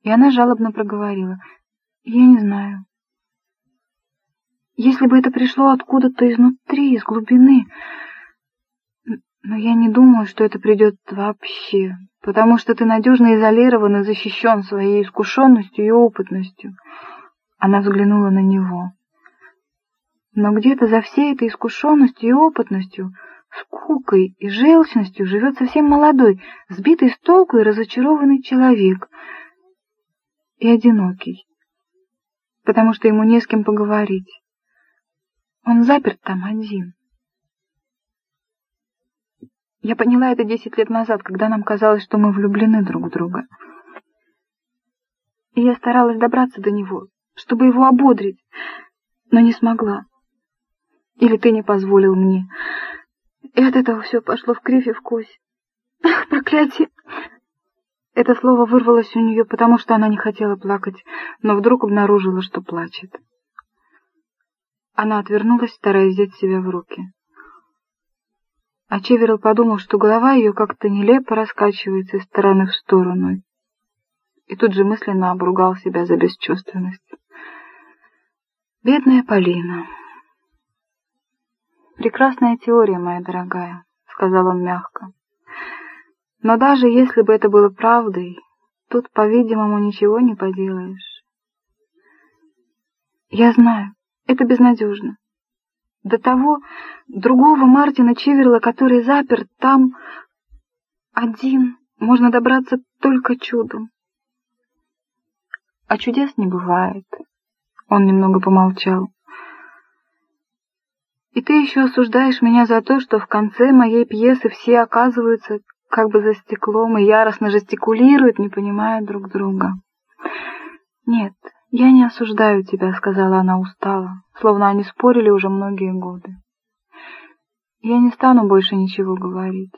и она жалобно проговорила: «Я не знаю. Если бы это пришло откуда-то изнутри, из глубины, но я не думаю, что это придет вообще, потому что ты надежно изолирован и защищен своей искушенностью и опытностью». Она взглянула на него. Но где-то за всей этой искушенностью и опытностью, скукой и желчностью живет совсем молодой, сбитый с толку и разочарованный человек, и одинокий, потому что ему не с кем поговорить. Он заперт там один. Я поняла это 10 лет назад, когда нам казалось, что мы влюблены друг в друга. И я старалась добраться до него, чтобы его ободрить, но не смогла. Или ты не позволил мне. И от этого все пошло в кривь и в кось. Ах, проклятие! Это слово вырвалось у нее, потому что она не хотела плакать, но вдруг обнаружила, что плачет. Она отвернулась, стараясь взять себя в руки. А Чеверилл подумал, что голова ее как-то нелепо раскачивается из стороны в сторону, и тут же мысленно обругал себя за бесчувственность. «Бедная Полина!» «Прекрасная теория, моя дорогая», — сказал он мягко. «Но даже если бы это было правдой, тут, по-видимому, ничего не поделаешь». «Я знаю, это безнадежно. До того другого Мартина Чеверилла, который заперт там один, можно добраться только чудом. А чудес не бывает». Он немного помолчал. «И ты еще осуждаешь меня за то, что в конце моей пьесы все оказываются как бы за стеклом и яростно жестикулируют, не понимая друг друга». «Нет, я не осуждаю тебя», — сказала она устало, словно они спорили уже многие годы. «Я не стану больше ничего говорить.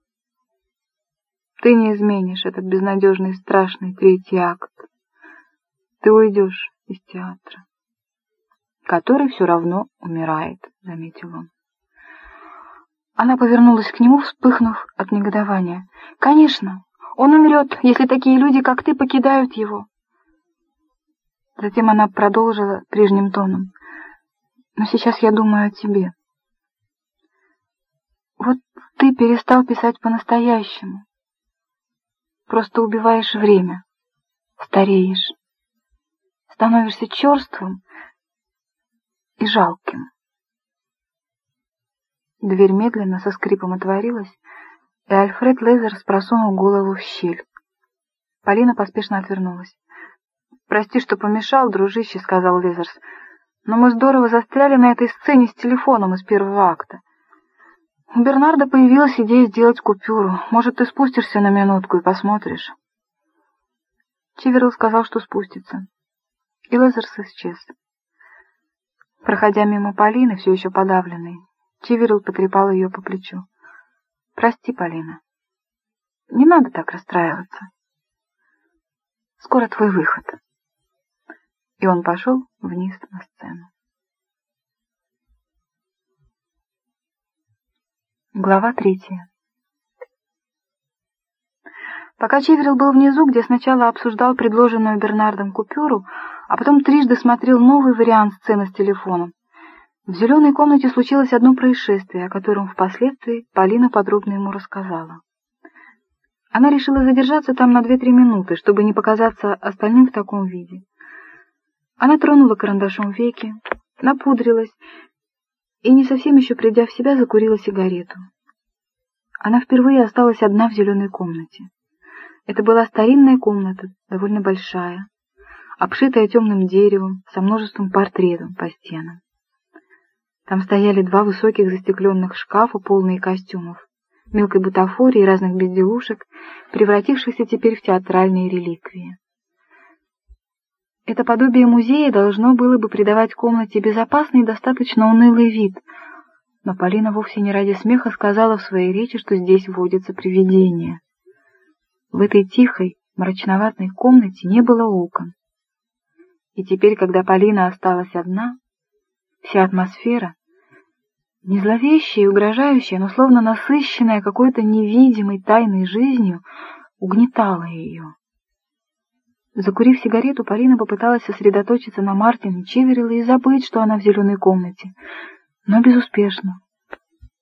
Ты не изменишь этот безнадежный, страшный третий акт. Ты уйдешь из театра, который все равно умирает», — заметил он. Она повернулась к нему, вспыхнув от негодования. «Конечно, он умрет, если такие люди, как ты, покидают его». Затем она продолжила прежним тоном: «Но сейчас я думаю о тебе. Вот ты перестал писать по-настоящему. Просто убиваешь время, стареешь, становишься черствым и жалким». Дверь медленно со скрипом отворилась, и Альфред Лезерс просунул голову в щель. Полина поспешно отвернулась. «Прости, что помешал, дружище», — сказал Лезерс, «но мы здорово застряли на этой сцене с телефоном из первого акта. У Бернарда появилась идея сделать купюру. Может, ты спустишься на минутку и посмотришь?» Чеверилл сказал, что спустится, и Лезерс исчез. Проходя мимо Полины, все еще подавленной, Чеверилл потрепал ее по плечу. «Прости, Полина. Не надо так расстраиваться. Скоро твой выход». И он пошел вниз на сцену. Глава 3. Пока Чеверилл был внизу, где сначала обсуждал предложенную Бернардом купюру, а потом трижды смотрел новый вариант сцены с телефоном, в зеленой комнате случилось одно происшествие, о котором впоследствии Полина подробно ему рассказала. Она решила задержаться там на 2-3 минуты, чтобы не показаться остальным в таком виде. Она тронула карандашом веки, напудрилась и, не совсем еще придя в себя, закурила сигарету. Она впервые осталась одна в зеленой комнате. Это была старинная комната, довольно большая, обшитая темным деревом, со множеством портретов по стенам. Там стояли 2 высоких застекленных шкафа, полные костюмов, мелкой бутафории и разных безделушек, превратившихся теперь в театральные реликвии. Это подобие музея должно было бы придавать комнате безопасный и достаточно унылый вид, но Полина вовсе не ради смеха сказала в своей речи, что здесь водятся привидения. В этой тихой, мрачноватой комнате не было окон. И теперь, когда Полина осталась одна, вся атмосфера, не зловещая и угрожающая, но словно насыщенная какой-то невидимой тайной жизнью, угнетала ее. Закурив сигарету, Полина попыталась сосредоточиться на Мартине Чеверилла и забыть, что она в зеленой комнате, но безуспешно.